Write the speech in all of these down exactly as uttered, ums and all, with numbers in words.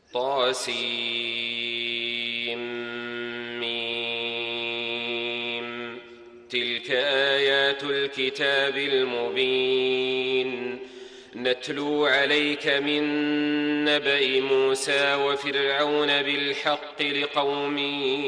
طاسيم. تلك آيات الكتاب المبين. نتلو عليك من نبأ موسى وفرعون بالحق لقوم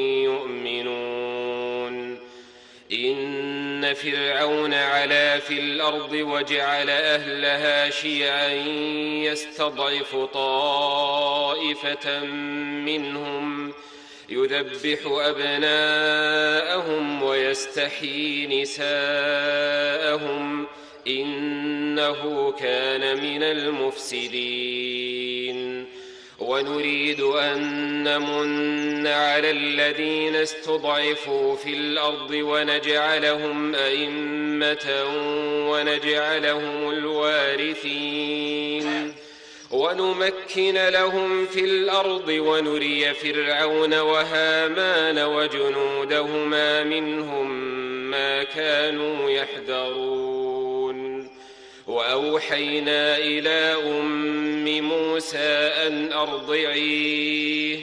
يؤمنون. إن فرعون علا في الأرض وجعل أهلها شيعا يستضعف طائفة منهم يذبح أبناءهم ويستحيي نساءهم إنه كان من المفسدين. ونريد أن نمن على الذين استضعفوا في الأرض ونجعلهم أئمة ونجعلهم الوارثين ونمكن لهم في الأرض ونري فرعون وهامان وجنودهما منهم ما كانوا يحذرون. وأوحينا إلى أم موسى أن أرضعيه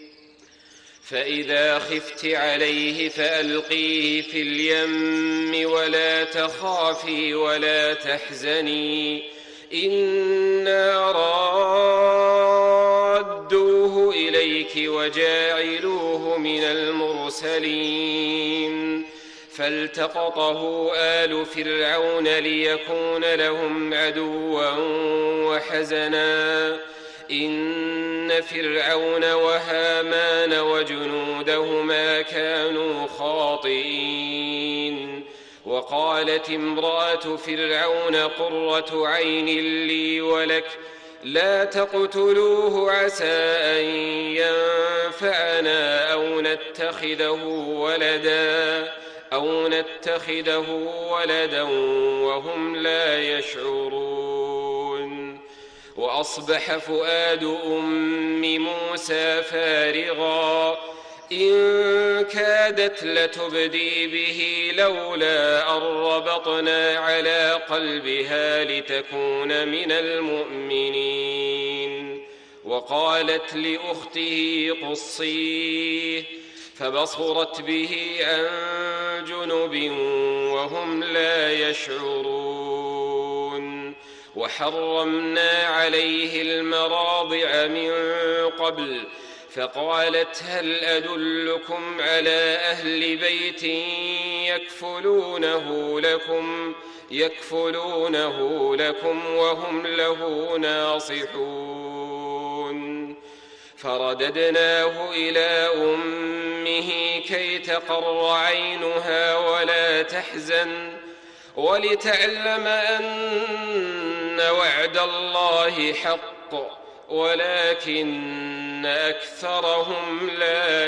فإذا خفت عليه فألقيه في اليم ولا تخافي ولا تحزني إنا رادوه إليك وجاعلوه من المرسلين. فالتقطه آل فرعون ليكون لهم عدوا وحزنا إن فرعون وهامان وجنودهما كانوا خاطئين. وقالت امرأة فرعون قرة عين لي ولك لا تقتلوه عسى أن ينفعنا أو نتخذه ولدا أو نتخذه ولدا وهم لا يشعرون. وأصبح فؤاد أم موسى فارغا إن كادت لتبدي به لولا أن ربطنا على قلبها لتكون من المؤمنين. وقالت لأخته قصيه فبصرت به عن جنب وهم لا يشعرون. وحرمنا عليه المراضع من قبل فقالت هل أدلكم على أهل بيت يكفلونه لكم يكفلونه لكم وهم له ناصحون. فرددناه إلى أمه كي تقر عينها ولا تحزن ولتعلم أن وعد الله حق ولكن أكثرهم لا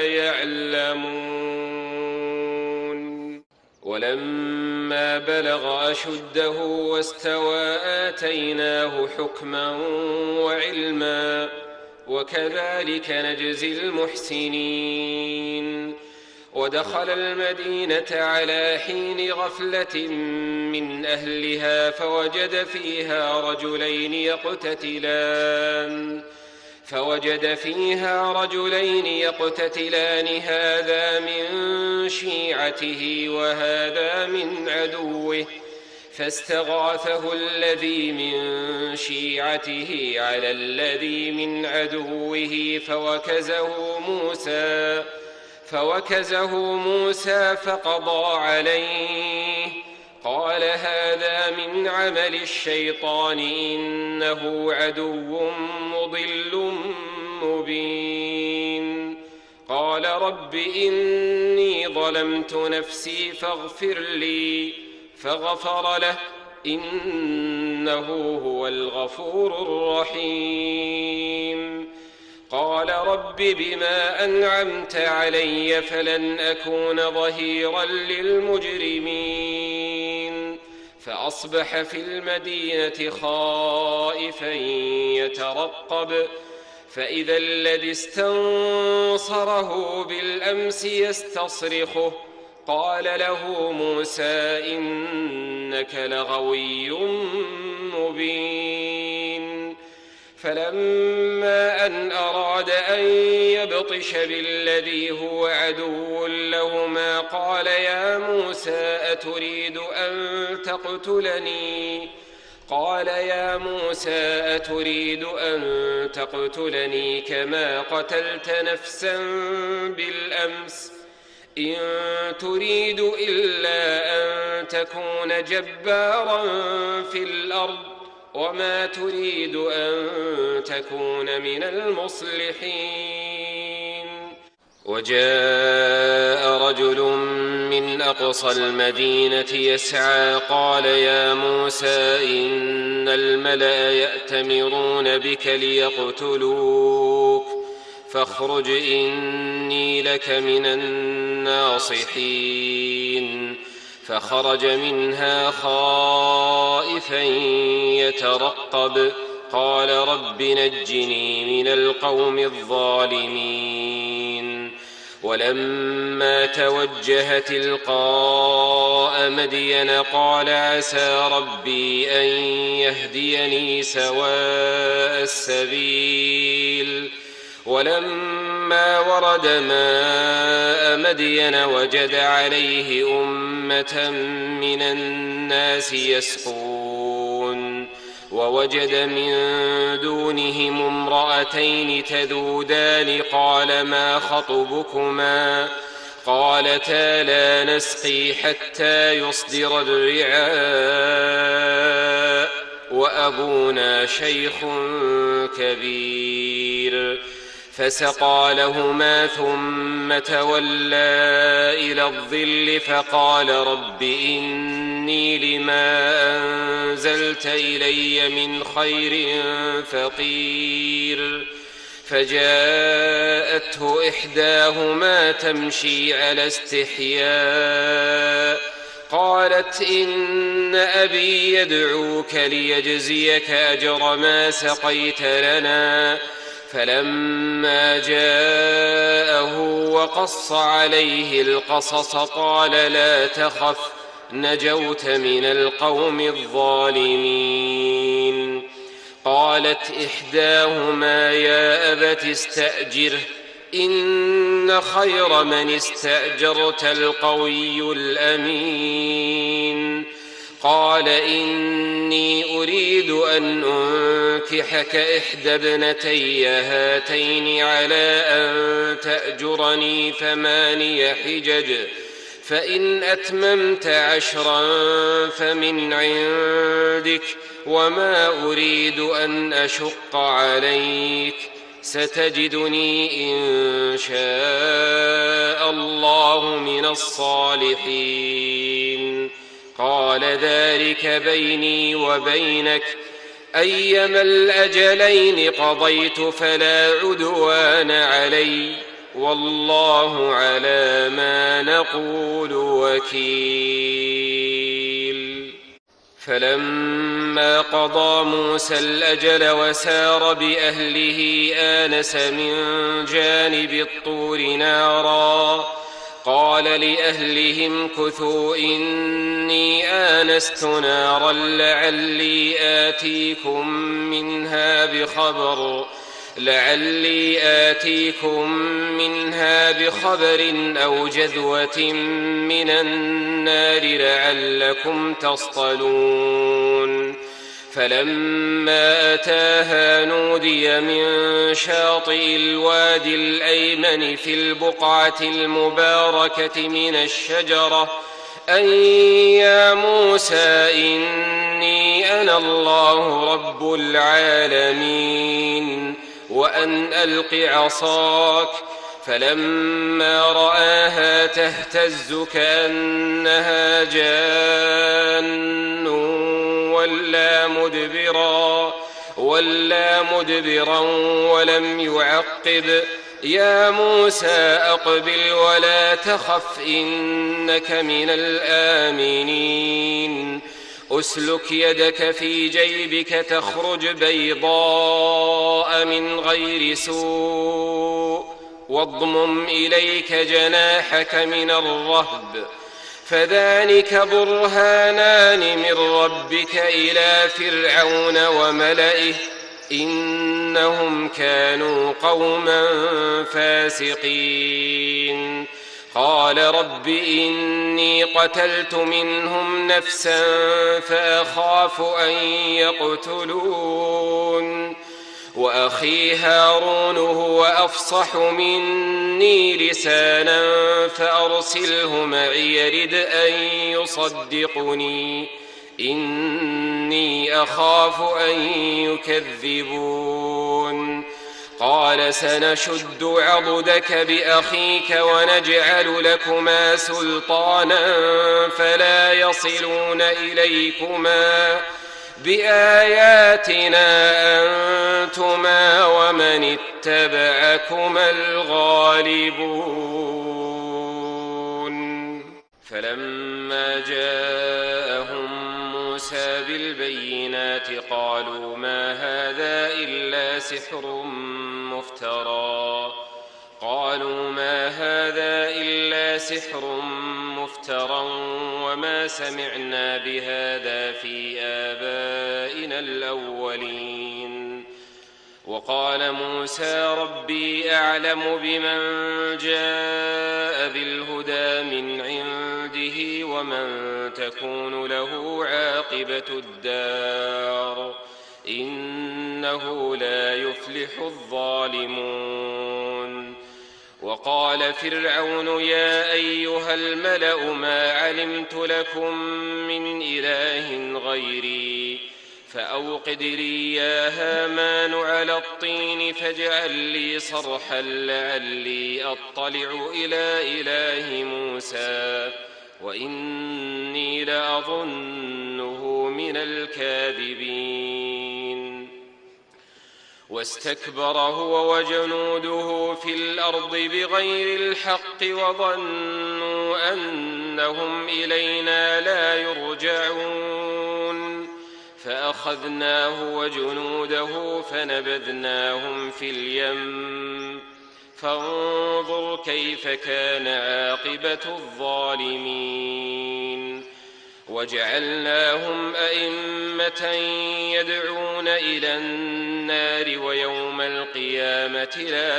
يعلمون. ولما بلغ أشده واستوى آتيناه حكما وعلما وكذلك نجزي المحسنين. ودخل المدينة على حين غفلة من أهلها فوجد فيها رجلين يقتتلان فوجد فيها رجلين يقتتلان هذا من شيعته وهذا من عدوه فاستغاثه الذي من شيعته على الذي من عدوه فوكزه موسى فوكزه موسى فقضى عليه قال هذا من عمل الشيطان إنه عدو مضل مبين. قال رب إني ظلمت نفسي فاغفر لي فغفر له إنه هو الغفور الرحيم. قال رب بما أنعمت علي فلن أكون ظهيرا للمجرمين. فأصبح في المدينة خائفا يترقب فإذا الذي استنصره بالأمس يستصرخه قال له موسى إنك لغوي مبين. فلما أن أراد أن يبطش بالذي هو عدو لهما قال يا موسى أتريد أن تقتلني قال يا موسى أتريد أن تقتلني كما قتلت نفسا بالأمس إن تريد إلا أن تكون جبارا في الأرض وما تريد أن تكون من المصلحين. وجاء رجل من أقصى المدينة يسعى قال يا موسى إن الملأ يأتمرون بك ليقتلوك فاخرج إني لك من الناصحين. فخرج منها خائفا يترقب قال رب نجني من القوم الظالمين. ولما توجه تلقاء مدين قال عسى ربي أن يهديني سواء السبيل. ولما ورد ماء مدين وجد عليه أمة من الناس يسقون ووجد من دونهم امرأتين تذودان قال ما خطبكما قالتا لا نسقي حتى يصدر الرعاء وأبونا شيخ كبير. فسقى لهما ثم تولى إلى الظل فقال رب إني لما أنزلت إلي من خير فقير. فجاءته إحداهما تمشي على استحياء قالت إن أبي يدعوك ليجزيك أجر ما سقيت لنا. فلما جاءه وقص عليه القصص قال لا تخف نجوت من القوم الظالمين. قالت إحداهما يا أبت استأجره إن خير من استأجرت القوي الأمين. قال إني أريد أن أنكحك إحدى ابنتي هاتين على أن تأجرني ثماني حجج فإن أتممت عشرا فمن عندك وما أريد أن أشق عليك ستجدني إن شاء الله من الصالحين. قال ذلك بيني وبينك أيما الأجلين قضيت فلا عدوان علي والله على ما نقول وكيل. فلما قضى موسى الأجل وسار بأهله آنس من جانب الطور نارا قال لأهلهم كثوا إني آنست نارا لعلي آتيكم منها بخبر لعلي آتيكم منها بخبر أو جذوة من النار لعلكم تصطلون. فلما أتاها نودي من شاطئ الوادي الأيمن في البقعة المباركة من الشجرة أن يا موسى إني أنا الله رب العالمين وأن ألق عصاك. فلما رآها تهتز كأنها جان ولا مدبرا ولا مدبرا ولم يعقب يا موسى أقبل ولا تخف إنك من الآمنين. أسلك يدك في جيبك تخرج بيضاء من غير سوء واضمم إليك جناحك من الرهب فذلك برهانان من ربك إلى فرعون وملئه إنهم كانوا قوما فاسقين. قال رب إني قتلت منهم نفسا فأخاف أن يقتلون وأخي هارون هو أفصح مني لسانا فأرسله معي يرد أن يصدقني إني أخاف أن يكذبون. قال سنشد عضدك بأخيك ونجعل لكما سلطانا فلا يصلون إليكما بآياتنا أنتما ومن اتبعكما الغالبون. فلما جاءهم موسى بالبينات قالوا ما هذا إلا سحر مفترى قالوا ما هذا إلا سحر مفترى وما سمعنا بهذا في آبائنا الأولين. وقال موسى ربي أعلم بمن جاء بالهدى من عنده ومن تكون له عاقبة الدار إنه لا يفلح الظالمون. وقال فرعون يا أيها الملأ ما علمت لكم من إله غيري فأوقد لي يا هامان على الطين فاجعل لي صرحا لعلي أطلع إلى إله موسى وإني لأظنه من الكاذبين. واستكبر هو وجنوده في الأرض بغير الحق وظنوا أنهم إلينا لا يرجعون فأخذناه وجنوده فنبذناهم في اليم فانظر كيف كان عاقبة الظالمين. وجعلناهم أئمة يدعون إلى النار ويوم القيامة لا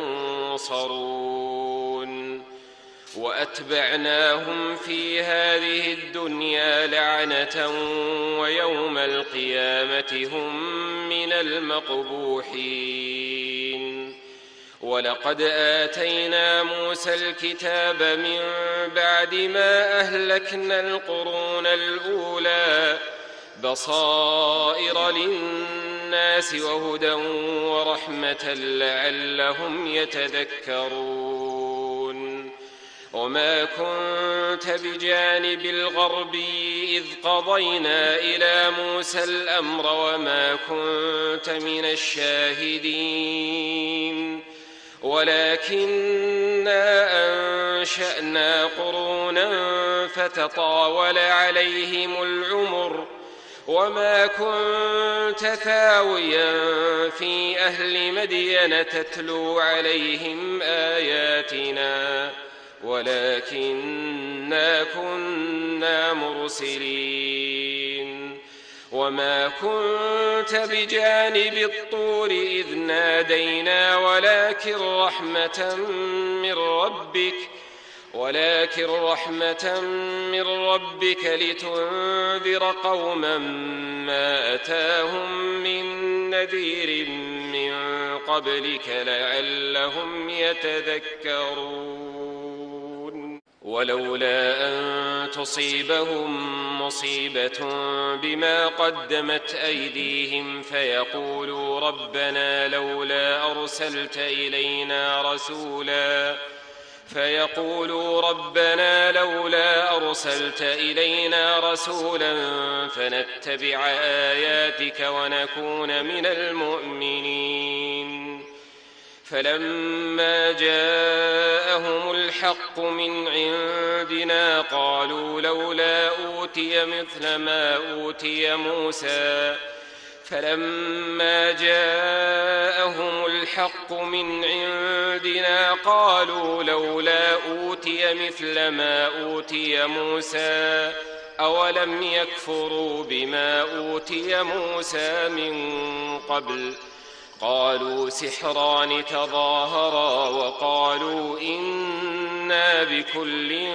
ينصرون. وأتبعناهم في هذه الدنيا لعنة ويوم القيامة هم من المقبوحين. ولقد آتينا موسى الكتاب من بعد ما أهلكنا القرون الأولى بصائر للناس وهدى ورحمة لعلهم يتذكرون. وما كنت بجانب الغربي إذ قضينا إلى موسى الأمر وما كنت من الشاهدين ولكننا أنشأنا قرونا فتطاول عليهم العمر وما كنت ثاويا في أهل مدين تتلو عليهم آياتنا ولكننا كنا مرسلين. وما كنت بجانب الطور إذ نادينا ولكن رحمة من ربك ولكن رحمة من ربك لتنذر قوما ما أتاهم من نذير من قبلك لعلهم يتذكرون. ولولا أن تصيبهم مصيبة بما قدمت أيديهم فيقولوا ربنا لولا أرسلت إلينا رسولا فيقولوا ربنا لولا أرسلت إلينا رسولا فنتبع آياتك ونكون من المؤمنين. فلما جاءهم الحق من عندنا قالوا لولا أوتي مثل ما أوتي موسى فلما جاءهم الحق من عندنا قالوا لولا أوتي مثل ما أوتي موسى أولم يكفروا بما أوتي موسى من قبل قالوا سحران تظاهرا وقالوا إنا بكل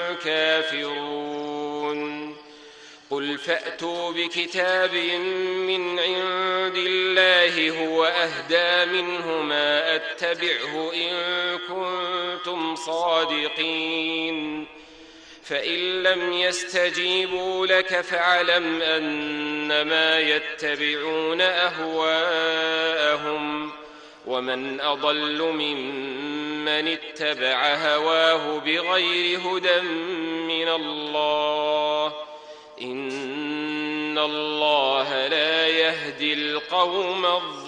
كافرون قل فأتوا بكتاب من عند الله هو أهدى منهما أتبعه إن كنتم صادقين فإن لم يستجيبوا لك فاعلم أنما يتبعون أهواءهم ومن أضل ممن اتبع هواه بغير هدى من الله إن الله لا يهدي القوم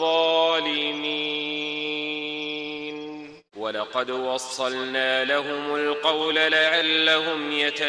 الظالمين ولقد وصلنا لهم القول لعلهم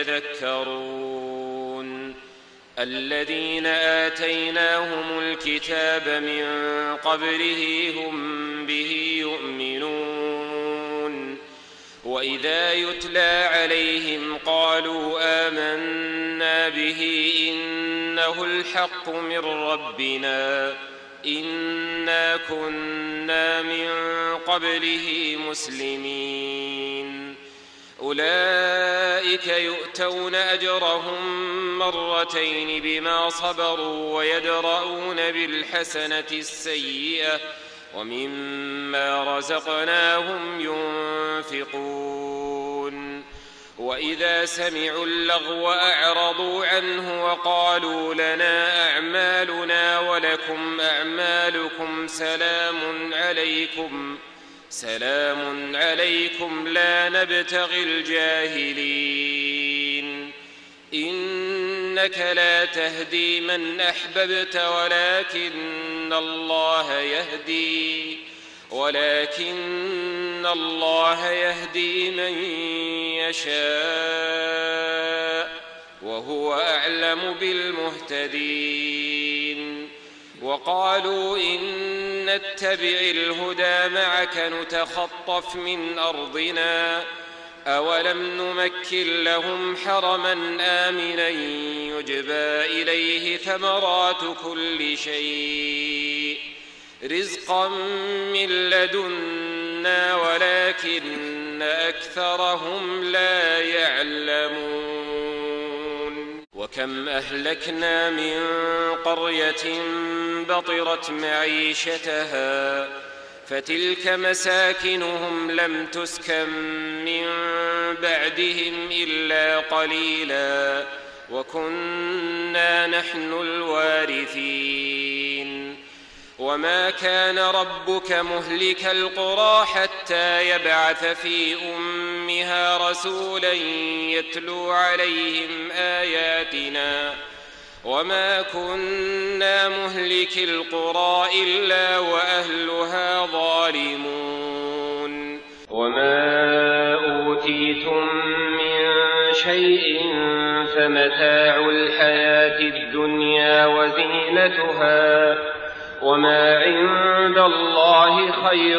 يتذكرون الذين آتيناهم الكتاب من قبله هم به يؤمنون وإذا يتلى عليهم قالوا آمنا به إنه الحق من ربنا إنا كنا من قبله مسلمين أولئك يؤتون أجرهم مرتين بما صبروا ويدرؤون بالحسنة السيئة ومما رزقناهم ينفقون وإذا سمعوا اللغو أعرضوا عنه وقالوا لنا أعمالنا ولكم أعمالكم سلام عليكم سلام عليكم لا نبتغي الجاهلين إنك لا تهدي من أحببت ولكن الله يهدي ولكن الله يهدي من يشاء وهو أعلم بالمهتدين وقالوا إن نتبع الهدى معك نتخطف من أرضنا أولم نمكن لهم حرما آمنا يجبى إليه ثمرات كل شيء رزقا من لدنا ولكن أكثرهم لا يعلمون وكم أهلكنا من قرية بطرت معيشتها فتلك مساكنهم لم تسكن من بعدهم إلا قليلا وكنا نحن الوارثين وما كان ربك مهلك القرى حتى يبعث في أمها رسولا يتلو عليهم آياتنا وما كنا مهلك القرى إلا وأهلها ظالمون وما أوتيتم من شيء فمتاع الحياة الدنيا وزينتها وما عند الله خير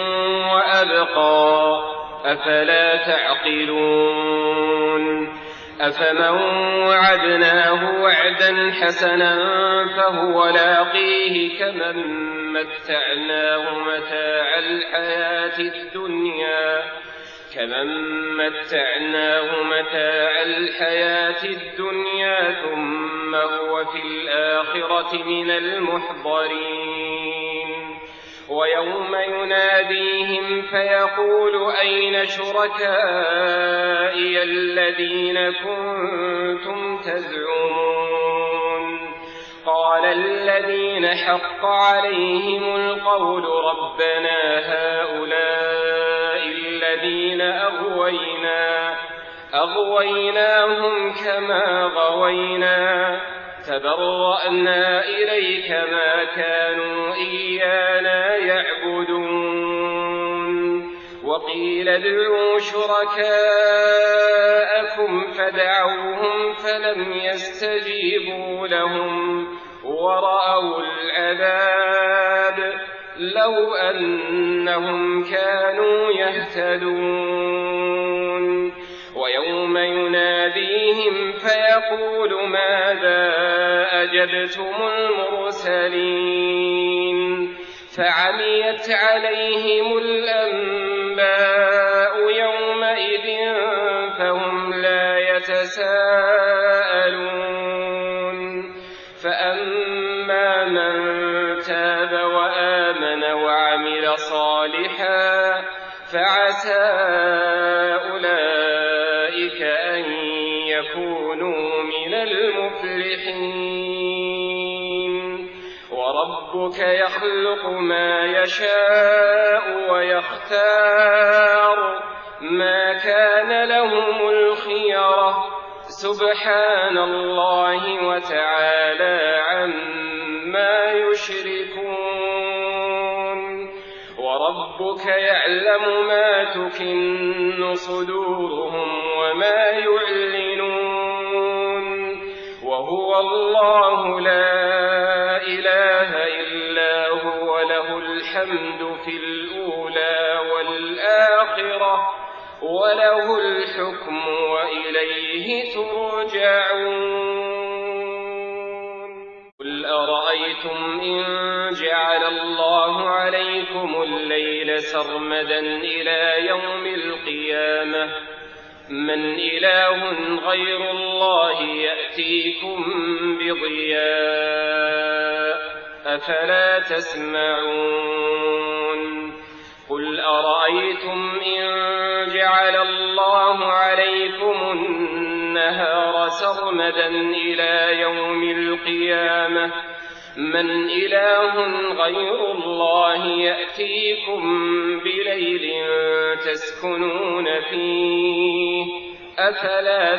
وأبقى أفلا تعقلون أفمن وعدناه وعدا حسنا فهو لاقيه كمن متعناه متاع الحياة الدنيا كمن متعناه متاع الحياة الدنيا ثم هو في الآخرة من المحضرين ويوم يناديهم فيقول أين شركائي الذين كنتم تزعمون قال الذين حق عليهم القول ربنا هؤلاء الذين أغوينا أغويناهم كما غوينا تبرأنا إليك ما كانوا إيانا يعبدون وقيل ادعوا شركاءكم فدعوهم فلم يستجيبوا لهم ورأوا العذاب لو أنهم كانوا يهتدون ويوم يناديهم يناديهم فيقول ماذا أجبتم المرسلين فعميت عليهم الأنباء يومئذ فهم لا يتساءلون فأما من تاب وآمن وعمل صالحا فعسى أولئك أن يكونوا من المفلحين وربك يخلق ما يشاء ويختار ما كان لهم الخيرة سبحان الله وتعالى عما يشركون وربك يعلم ما تكن صدورهم وما يعلنون وهو الله لا إله إلا هو له الحمد في الأولى والآخرة وله الحكم وإليه ترجعون قل أرأيتم إن جعل الله عليكم الليل سرمدا إلى يوم القيامة من إله غير الله يأتيكم بضياء أفلا تسمعون قل أرأيتم إن جعل الله عليكم النهار سرمدا إلى يوم القيامة من إله غير الله يأتيكم بليل تسكنون فيه أفلا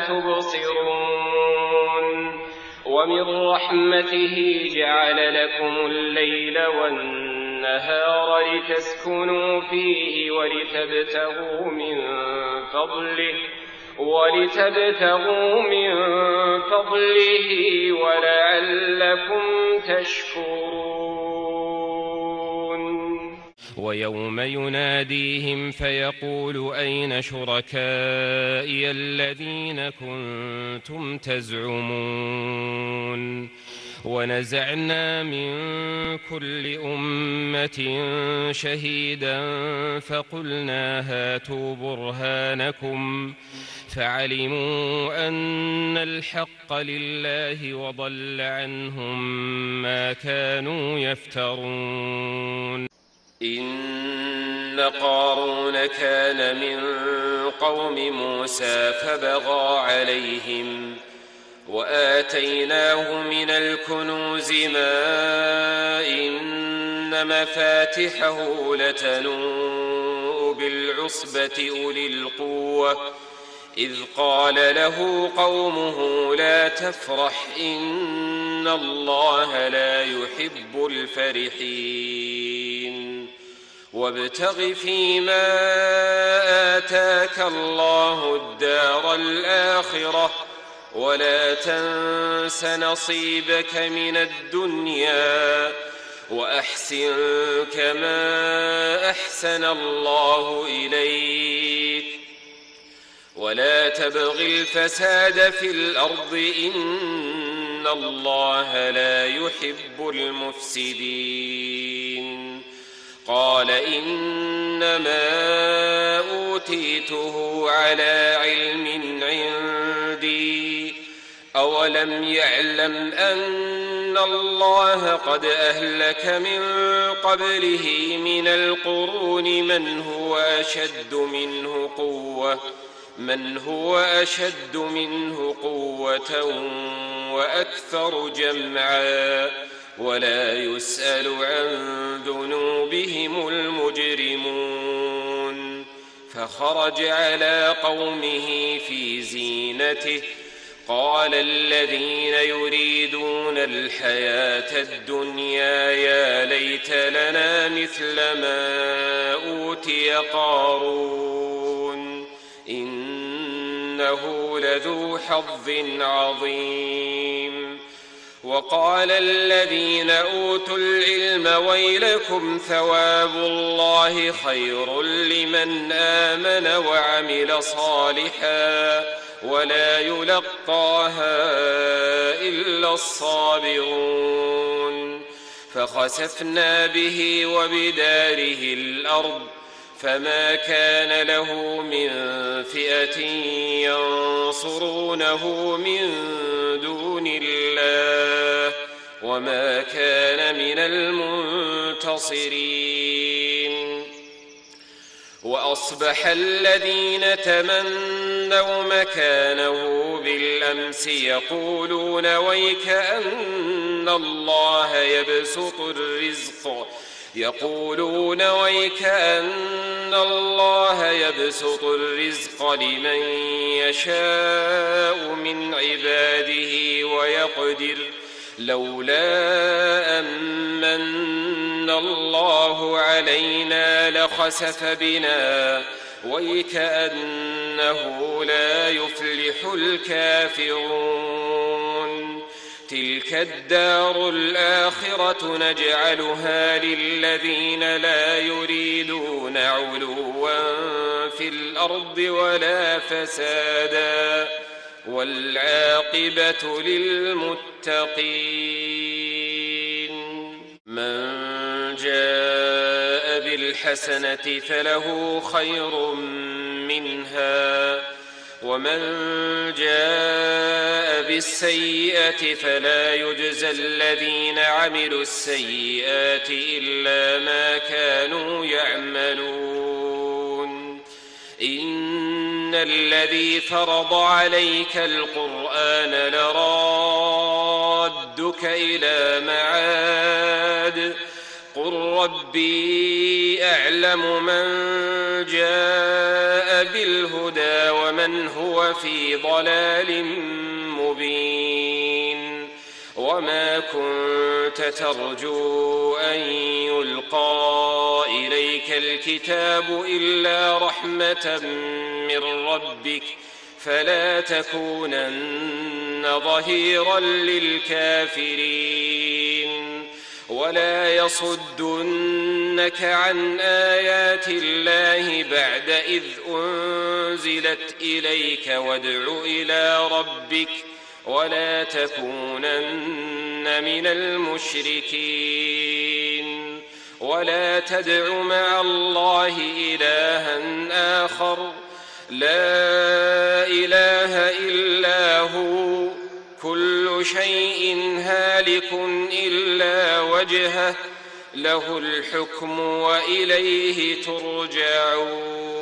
تبصرون ومن رحمته جعل لكم الليل والنهار لتسكنوا فيه ولتبتغوا من فضله ولتبتغوا من فضله ولعلكم تشكرون ويوم يناديهم فيقول أين شركائي الذين كنتم تزعمون ونزعنا من كل أمة شهيدا فقلنا هاتوا برهانكم فعلموا أن الحق لله وضل عنهم ما كانوا يفترون إن قارون كان من قوم موسى فبغى عليهم وآتيناه من الكنوز ما إن مفاتحه لتنوء بالعصبة أولي القوة إذ قال له قومه لا تفرح إن الله لا يحب الفرحين وابتغ فيما آتاك الله الدار الآخرة ولا تنس نصيبك من الدنيا وأحسن كما أحسن الله إليك ولا تبغ الفساد في الأرض إن الله لا يحب المفسدين قال إنما أوتيته على علم عندي أولم يعلم أن الله قد أهلك من قبله من القرون من هو أشد منه قوة من هو أشد منه قوة وأكثر جمعا ولا يسأل عن ذنوبهم المجرمون فخرج على قومه في زينته قال الذين يريدون الحياة الدنيا يا ليت لنا مثل ما أوتي قارون إنه لذو حظ عظيم وقال الذين أوتوا العلم ويلكم ثواب الله خير لمن آمن وعمل صالحا ولا يلقاها إلا الصابرون فخسفنا به وبداره الأرض فما كان له من فئة ينصرونه من دون الله وما كان من المنتصرين وأصبح الذين تمنوا مكانه بالأمس يقولون ويك أن الله يبسط الرزق يقولون ويك أن الله يبسط الرزق لمن يشاء من عباده ويقدر لولا أمن الله علينا لخسف بنا ويكأنه لا يفلح الكافرون تلك الدار الآخرة نجعلها للذين لا يريدون علوا في الأرض ولا فسادا والعاقبة للمتقين من جاء بالحسنة فله خير منها ومن جاء بالسيئة فلا يجزى الذين عملوا السيئات إلا ما كانوا يعملون إن الذي فرض عليك القرآن لرادك إلى معاد قل ربي أعلم من جاء بالهدى ومن هو في ضلال مبين وما كنت ترجو أن يلقى إليك الكتاب إلا رحمة من ربك فلا تكونن ظهيرا للكافرين ولا يصدنك عن آيات الله بعد إذ أنزلت إليك وادع إلى ربك ولا تكونن من المشركين ولا تدع مع الله إلها آخر لا إله إلا هو كل شيء هالك إلا وجهه له الحكم وإليه ترجعون